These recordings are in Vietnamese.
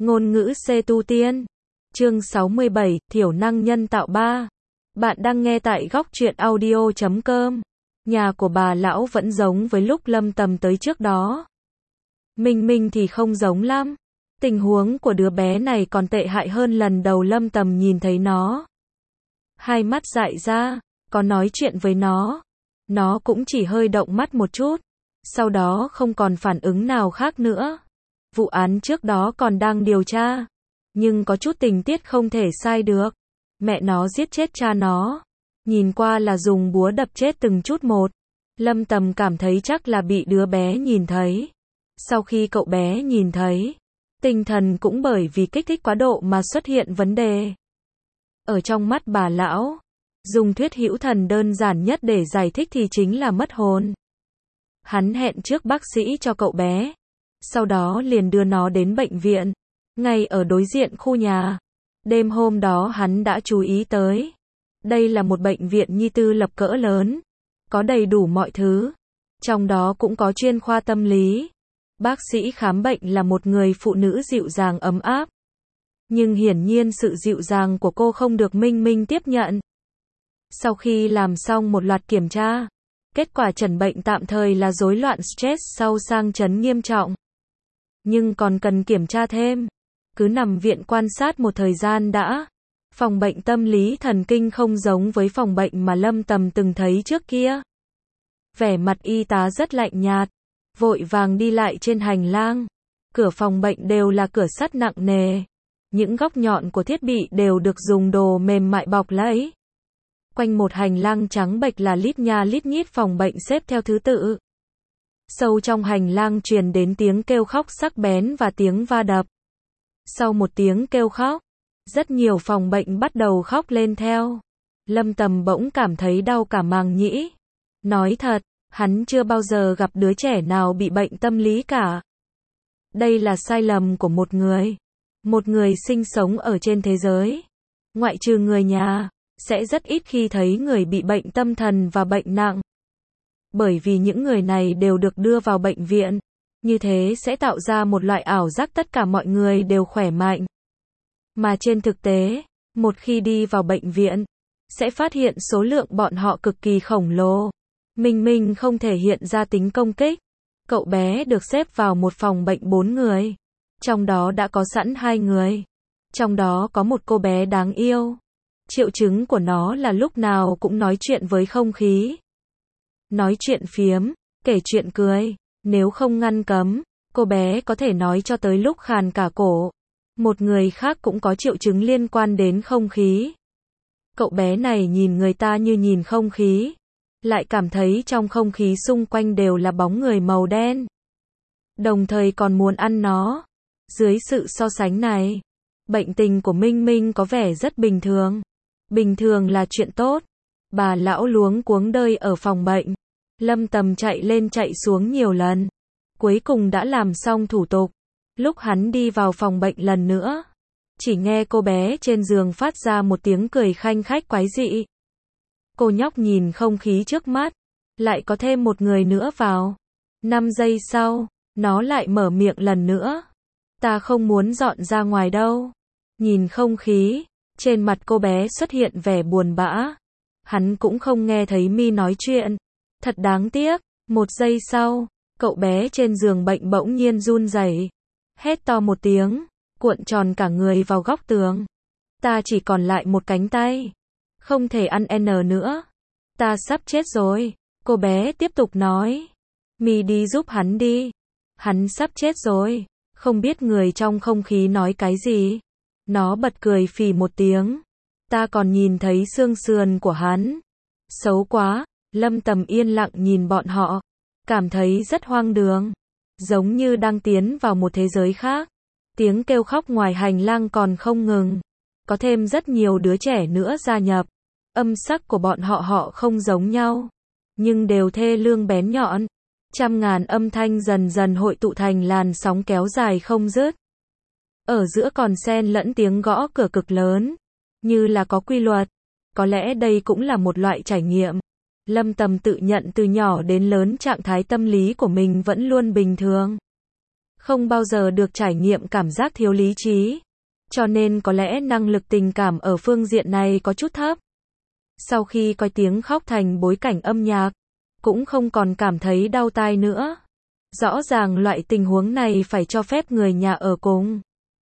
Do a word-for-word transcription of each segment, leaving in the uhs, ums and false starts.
Ngôn ngữ C tu tiên. Chương sáu mươi bảy, Thiểu năng nhân tạo ba. Bạn đang nghe tại góc truyện audio chấm com. Nhà của bà lão vẫn giống với lúc Lâm Tầm tới trước đó. Minh Minh thì không giống lắm. Tình huống của đứa bé này còn tệ hại hơn lần đầu Lâm Tầm nhìn thấy nó. Hai mắt dại ra, có nói chuyện với nó. Nó cũng chỉ hơi động mắt một chút. Sau đó không còn phản ứng nào khác nữa. Vụ án trước đó còn đang điều tra. Nhưng có chút tình tiết không thể sai được. Mẹ nó giết chết cha nó. Nhìn qua là dùng búa đập chết từng chút một. Lâm Tầm cảm thấy chắc là bị đứa bé nhìn thấy. Sau khi cậu bé nhìn thấy, tinh thần cũng bởi vì kích thích quá độ mà xuất hiện vấn đề. Ở trong mắt bà lão, dùng thuyết hữu thần đơn giản nhất để giải thích thì chính là mất hồn. Hắn hẹn trước bác sĩ cho cậu bé. Sau đó liền đưa nó đến bệnh viện. Ngay ở đối diện khu nhà. Đêm hôm đó hắn đã chú ý tới. Đây là một bệnh viện nhi tư lập cỡ lớn. Có đầy đủ mọi thứ. Trong đó cũng có chuyên khoa tâm lý. Bác sĩ khám bệnh là một người phụ nữ dịu dàng ấm áp. Nhưng hiển nhiên sự dịu dàng của cô không được Minh Minh tiếp nhận. Sau khi làm xong một loạt kiểm tra, kết quả chẩn bệnh tạm thời là rối loạn stress sau sang chấn nghiêm trọng. Nhưng còn cần kiểm tra thêm. Cứ nằm viện quan sát một thời gian đã. Phòng bệnh tâm lý thần kinh không giống với phòng bệnh mà Lâm Tầm từng thấy trước kia. Vẻ mặt y tá rất lạnh nhạt. Vội vàng đi lại trên hành lang. Cửa phòng bệnh đều là cửa sắt nặng nề. Những góc nhọn của thiết bị đều được dùng đồ mềm mại bọc lấy. Quanh một hành lang trắng bệch là lít nha lít nhít phòng bệnh xếp theo thứ tự. Sâu trong hành lang truyền đến tiếng kêu khóc sắc bén và tiếng va đập. Sau một tiếng kêu khóc, rất nhiều phòng bệnh bắt đầu khóc lên theo. Lâm Tầm bỗng cảm thấy đau cả màng nhĩ. Nói thật, hắn chưa bao giờ gặp đứa trẻ nào bị bệnh tâm lý cả. Đây là sai lầm của một người. Một người sinh sống ở trên thế giới. Ngoại trừ người nhà, sẽ rất ít khi thấy người bị bệnh tâm thần và bệnh nặng. Bởi vì những người này đều được đưa vào bệnh viện. Như thế sẽ tạo ra một loại ảo giác tất cả mọi người đều khỏe mạnh. Mà trên thực tế, một khi đi vào bệnh viện, sẽ phát hiện số lượng bọn họ cực kỳ khổng lồ. Minh Minh không thể hiện ra tính công kích. Cậu bé được xếp vào một phòng bệnh bốn người. Trong đó đã có sẵn hai người. Trong đó có một cô bé đáng yêu. Triệu chứng của nó là lúc nào cũng nói chuyện với không khí. Nói chuyện phiếm, kể chuyện cười. Nếu không ngăn cấm, cô bé có thể nói cho tới lúc khàn cả cổ. Một người khác cũng có triệu chứng liên quan đến không khí. Cậu bé này nhìn người ta như nhìn không khí. Lại cảm thấy trong không khí xung quanh đều là bóng người màu đen. Đồng thời còn muốn ăn nó. Dưới sự so sánh này, bệnh tình của Minh Minh có vẻ rất bình thường. Bình thường là chuyện tốt. Bà lão luống cuống đơi ở phòng bệnh. Lâm Tầm chạy lên chạy xuống nhiều lần. Cuối cùng đã làm xong thủ tục. Lúc hắn đi vào phòng bệnh lần nữa, chỉ nghe cô bé trên giường phát ra một tiếng cười khanh khách quái dị. Cô nhóc nhìn không khí trước mắt. Lại có thêm một người nữa vào. Năm giây sau, nó lại mở miệng lần nữa. Ta không muốn dọn ra ngoài đâu. Nhìn không khí, trên mặt cô bé xuất hiện vẻ buồn bã. Hắn cũng không nghe thấy mi nói chuyện. Thật đáng tiếc. Một giây sau, cậu bé trên giường bệnh bỗng nhiên run rẩy, hét to một tiếng, cuộn tròn cả người vào góc tường. Ta chỉ còn lại một cánh tay. Không thể ăn N nữa. Ta sắp chết rồi. Cô bé tiếp tục nói. Mi đi giúp hắn đi. Hắn sắp chết rồi. Không biết người trong không khí nói cái gì. Nó bật cười phì một tiếng. Ta còn nhìn thấy xương sườn của hắn. Xấu quá. Lâm Tầm yên lặng nhìn bọn họ. Cảm thấy rất hoang đường. Giống như đang tiến vào một thế giới khác. Tiếng kêu khóc ngoài hành lang còn không ngừng. Có thêm rất nhiều đứa trẻ nữa gia nhập. Âm sắc của bọn họ họ không giống nhau. Nhưng đều thê lương bén nhọn. Trăm ngàn âm thanh dần dần hội tụ thành làn sóng kéo dài không dứt. Ở giữa còn xen lẫn tiếng gõ cửa cực lớn. Như là có quy luật. Có lẽ đây cũng là một loại trải nghiệm. Lâm Tầm tự nhận từ nhỏ đến lớn trạng thái tâm lý của mình vẫn luôn bình thường. không bao giờ được trải nghiệm cảm giác thiếu lý trí. Cho nên có lẽ năng lực tình cảm ở phương diện này có chút thấp. Sau khi coi tiếng khóc thành bối cảnh âm nhạc, cũng không còn cảm thấy đau tai nữa. Rõ ràng loại tình huống này phải cho phép người nhà ở cùng.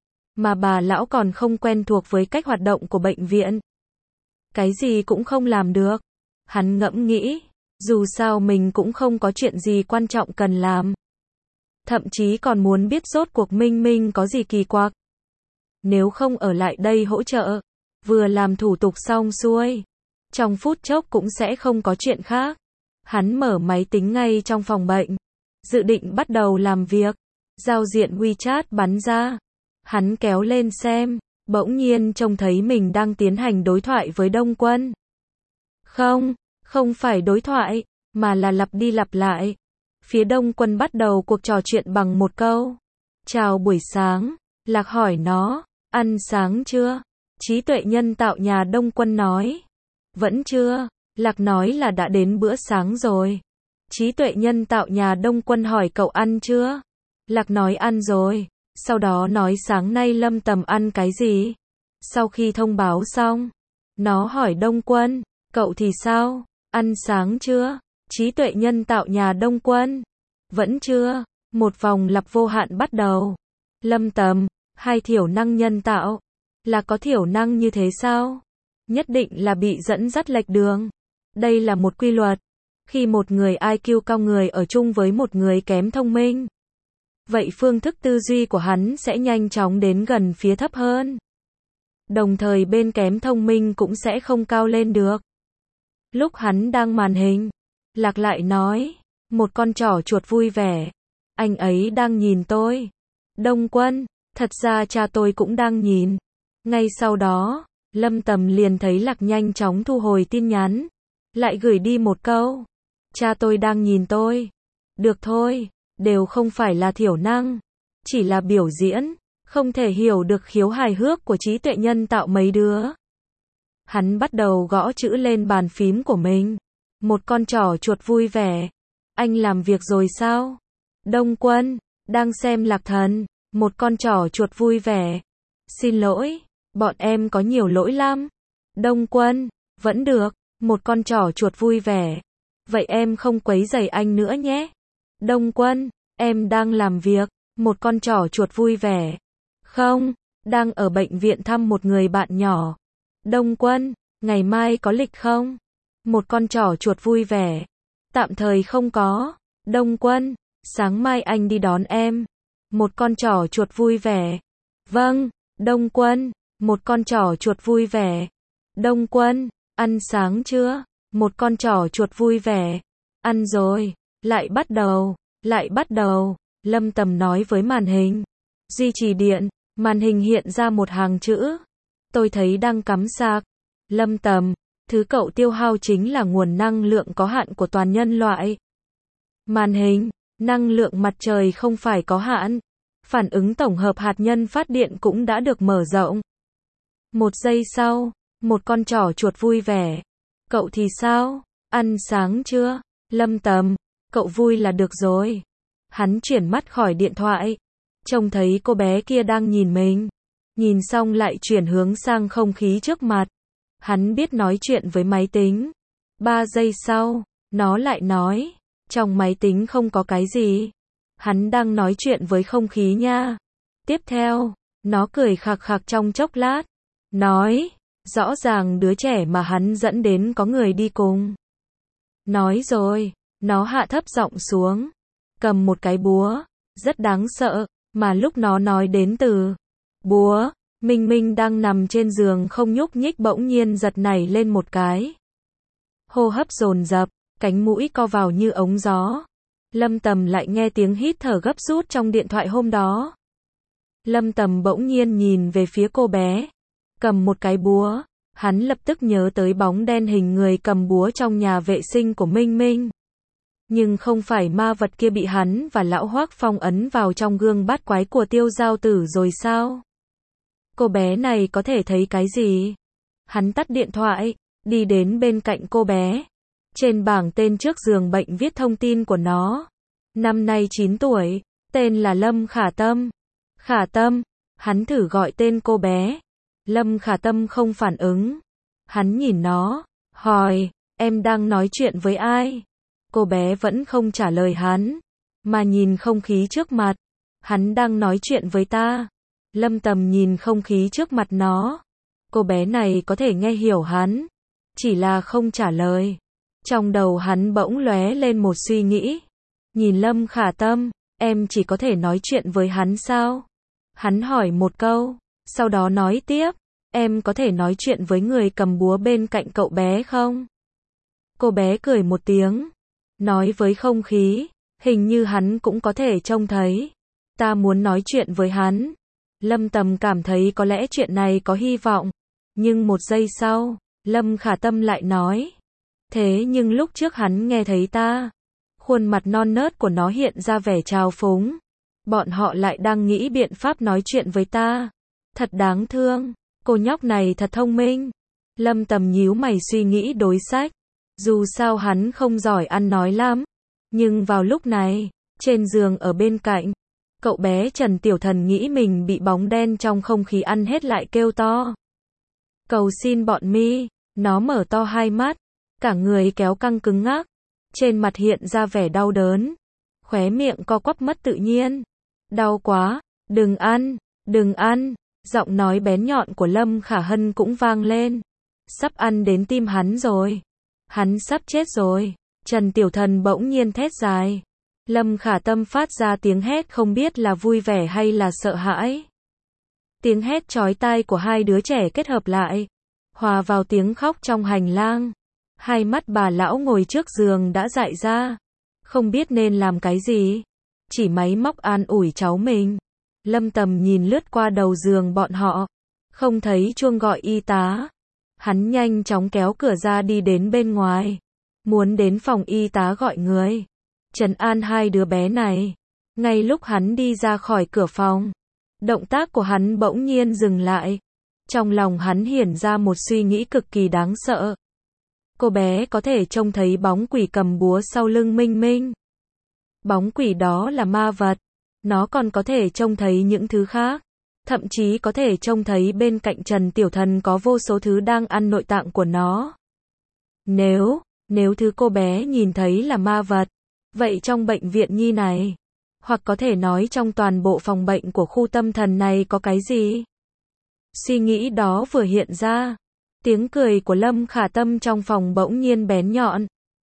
Mà bà lão còn không quen thuộc với cách hoạt động của bệnh viện. Cái gì cũng không làm được. Hắn ngẫm nghĩ, dù sao mình cũng không có chuyện gì quan trọng cần làm. Thậm chí còn muốn biết rốt cuộc Minh Minh có gì kỳ quặc. Nếu không ở lại đây hỗ trợ, vừa làm thủ tục xong xuôi, trong phút chốc cũng sẽ không có chuyện khác. Hắn mở máy tính ngay trong phòng bệnh, dự định bắt đầu làm việc. Giao diện WeChat bắn ra. Hắn kéo lên xem, bỗng nhiên trông thấy mình đang tiến hành đối thoại với Đông Quân. Không, không phải đối thoại, mà là lặp đi lặp lại. Phía Đông Quân bắt đầu cuộc trò chuyện bằng một câu. Chào buổi sáng, Lạc hỏi nó, ăn sáng chưa? Trí tuệ nhân tạo nhà Đông Quân nói. Vẫn chưa, Lạc nói là đã đến bữa sáng rồi. Trí tuệ nhân tạo nhà Đông Quân hỏi cậu ăn chưa? Lạc nói ăn rồi, sau đó nói sáng nay Lâm Tầm ăn cái gì? Sau khi thông báo xong, nó hỏi Đông Quân, cậu thì sao? Ăn sáng chưa? Trí tuệ nhân tạo nhà Đông Quân. Vẫn chưa, một vòng lặp vô hạn bắt đầu. Lâm Tầm, hai thiểu năng nhân tạo. Là có thiểu năng như thế sao? Nhất định là bị dẫn dắt lệch đường. Đây là một quy luật. Khi một người i kiu cao người ở chung với một người kém thông minh, vậy phương thức tư duy của hắn sẽ nhanh chóng đến gần phía thấp hơn. Đồng thời bên kém thông minh cũng sẽ không cao lên được. Lúc hắn đang màn hình, Lạc lại nói, một con trỏ chuột vui vẻ. Anh ấy đang nhìn tôi. Đông Quân, thật ra cha tôi cũng đang nhìn. Ngay sau đó, Lâm Tầm liền thấy Lạc nhanh chóng thu hồi tin nhắn. Lại gửi đi một câu. Cha tôi đang nhìn tôi. Được thôi, đều không phải là thiểu năng. Chỉ là biểu diễn, không thể hiểu được khiếu hài hước của trí tuệ nhân tạo mấy đứa. Hắn bắt đầu gõ chữ lên bàn phím của mình. Một con trỏ chuột vui vẻ. Anh làm việc rồi sao? Đông Quân, đang xem Lạc Thần. Một con trỏ chuột vui vẻ. Xin lỗi, bọn em có nhiều lỗi lắm. Đông Quân, vẫn được. Một con trỏ chuột vui vẻ. Vậy em không quấy rầy anh nữa nhé. Đông Quân, em đang làm việc. Một con trỏ chuột vui vẻ. Không, đang ở bệnh viện thăm một người bạn nhỏ. Đông Quân, ngày mai có lịch không? Một con trỏ chuột vui vẻ. Tạm thời không có. Đông Quân, sáng mai anh đi đón em. Một con trỏ chuột vui vẻ. Vâng, Đông Quân, một con trỏ chuột vui vẻ. Đông Quân, ăn sáng chưa? Một con trỏ chuột vui vẻ. Ăn rồi. Lại bắt đầu. Lại bắt đầu. Lâm Tầm nói với màn hình. Duy trì điện. Màn hình hiện ra một hàng chữ. Tôi thấy đang cắm sạc. Lâm Tầm, thứ cậu tiêu hao chính là nguồn năng lượng có hạn của toàn nhân loại. Màn hình, năng lượng mặt trời không phải có hạn. Phản ứng tổng hợp hạt nhân phát điện cũng đã được mở rộng. Một giây sau, một con trỏ chuột vui vẻ. Cậu thì sao? Ăn sáng chưa? Lâm Tầm, cậu vui là được rồi. Hắn chuyển mắt khỏi điện thoại. Trông thấy cô bé kia đang nhìn mình. Nhìn xong lại chuyển hướng sang không khí trước mặt. Hắn biết nói chuyện với máy tính. Ba giây sau, nó lại nói. Trong máy tính không có cái gì. Hắn đang nói chuyện với không khí nha. Tiếp theo, nó cười khạc khạc trong chốc lát. Nói, rõ ràng đứa trẻ mà hắn dẫn đến có người đi cùng. Nói rồi, nó hạ thấp giọng xuống. Cầm một cái búa, rất đáng sợ, mà lúc nó nói đến từ búa, Minh Minh đang nằm trên giường không nhúc nhích bỗng nhiên giật nảy lên một cái. Hô hấp dồn dập, cánh mũi co vào như ống gió. Lâm Tầm lại nghe tiếng hít thở gấp rút trong điện thoại hôm đó. Lâm Tầm bỗng nhiên nhìn về phía cô bé. Cầm một cái búa. Hắn lập tức nhớ tới bóng đen hình người cầm búa trong nhà vệ sinh của Minh Minh. Nhưng không phải ma vật kia bị hắn và lão Hoác phong ấn vào trong gương bát quái của Tiêu Giao Tử rồi sao? Cô bé này có thể thấy cái gì? Hắn tắt điện thoại, đi đến bên cạnh cô bé. Trên bảng tên trước giường bệnh viết thông tin của nó. Năm nay chín tuổi, T tên là Lâm Khả Tâm. Khả Tâm, hắn thử gọi tên cô bé. Lâm Khả Tâm không phản ứng. Hắn nhìn nó, hỏi, em đang nói chuyện với ai? Cô bé vẫn không trả lời hắn, mà nhìn không khí trước mặt. Hắn đang nói chuyện với ta. Lâm Tầm nhìn không khí trước mặt nó. Cô bé này có thể nghe hiểu hắn, chỉ là không trả lời. Trong đầu hắn bỗng lóe lên một suy nghĩ. Nhìn Lâm Khả Tâm, em chỉ có thể nói chuyện với hắn sao? Hắn hỏi một câu, sau đó nói tiếp, em có thể nói chuyện với người cầm búa bên cạnh cậu bé không? Cô bé cười một tiếng, nói với không khí, hình như hắn cũng có thể trông thấy. Ta muốn nói chuyện với hắn. Lâm Tầm cảm thấy có lẽ chuyện này có hy vọng. Nhưng một giây sau, Lâm Khả Tâm lại nói, thế nhưng lúc trước hắn nghe thấy ta. Khuôn mặt non nớt của nó hiện ra vẻ trào phúng. Bọn họ lại đang nghĩ biện pháp nói chuyện với ta. Thật đáng thương, cô nhóc này thật thông minh. Lâm Tầm nhíu mày suy nghĩ đối sách. Dù sao hắn không giỏi ăn nói lắm. Nhưng vào lúc này, trên giường ở bên cạnh, cậu bé Trần Tiểu Thần nghĩ mình bị bóng đen trong không khí ăn hết lại kêu to. Cầu xin bọn mi, nó mở to hai mắt, cả người kéo căng cứng ngắc, trên mặt hiện ra vẻ đau đớn, khóe miệng co quắp mất tự nhiên. Đau quá, đừng ăn, đừng ăn, giọng nói bén nhọn của Lâm Khả Hân cũng vang lên. Sắp ăn đến tim hắn rồi, hắn sắp chết rồi. Trần Tiểu Thần bỗng nhiên thét dài. Lâm Khả Tâm phát ra tiếng hét không biết là vui vẻ hay là sợ hãi. Tiếng hét chói tai của hai đứa trẻ kết hợp lại, hòa vào tiếng khóc trong hành lang. Hai mắt bà lão ngồi trước giường đã dại ra, không biết nên làm cái gì, chỉ máy móc an ủi cháu mình. Lâm Tầm nhìn lướt qua đầu giường bọn họ, không thấy chuông gọi y tá. Hắn nhanh chóng kéo cửa ra đi đến bên ngoài, muốn đến phòng y tá gọi người trấn an hai đứa bé này. Ngay lúc hắn đi ra khỏi cửa phòng, động tác của hắn bỗng nhiên dừng lại. Trong lòng hắn hiển ra một suy nghĩ cực kỳ đáng sợ. Cô bé có thể trông thấy bóng quỷ cầm búa sau lưng Minh Minh. Bóng quỷ đó là ma vật. Nó còn có thể trông thấy những thứ khác. Thậm chí có thể trông thấy bên cạnh Trần Tiểu Thần có vô số thứ đang ăn nội tạng của nó. Nếu, nếu thứ cô bé nhìn thấy là ma vật, vậy trong bệnh viện nhi này, hoặc có thể nói trong toàn bộ phòng bệnh của khu tâm thần này có cái gì? Suy nghĩ đó vừa hiện ra, tiếng cười của Lâm Khả Tâm trong phòng bỗng nhiên bén nhọn.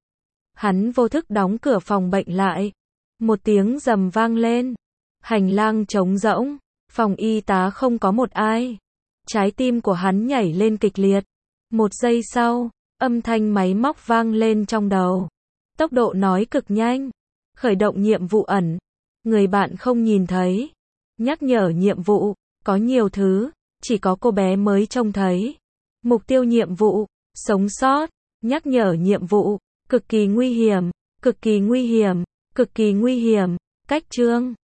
Hắn vô thức đóng cửa phòng bệnh lại. Một tiếng rầm vang lên. Hành lang trống rỗng, phòng y tá không có một ai. Trái tim của hắn nhảy lên kịch liệt. Một giây sau, âm thanh máy móc vang lên trong đầu. Tốc độ nói cực nhanh. Khởi động nhiệm vụ ẩn. Người bạn không nhìn thấy. Nhắc nhở nhiệm vụ, có nhiều thứ, chỉ có cô bé mới trông thấy. Mục tiêu nhiệm vụ, sống sót. Nhắc nhở nhiệm vụ, cực kỳ nguy hiểm, cực kỳ nguy hiểm, cực kỳ nguy hiểm. Cách chương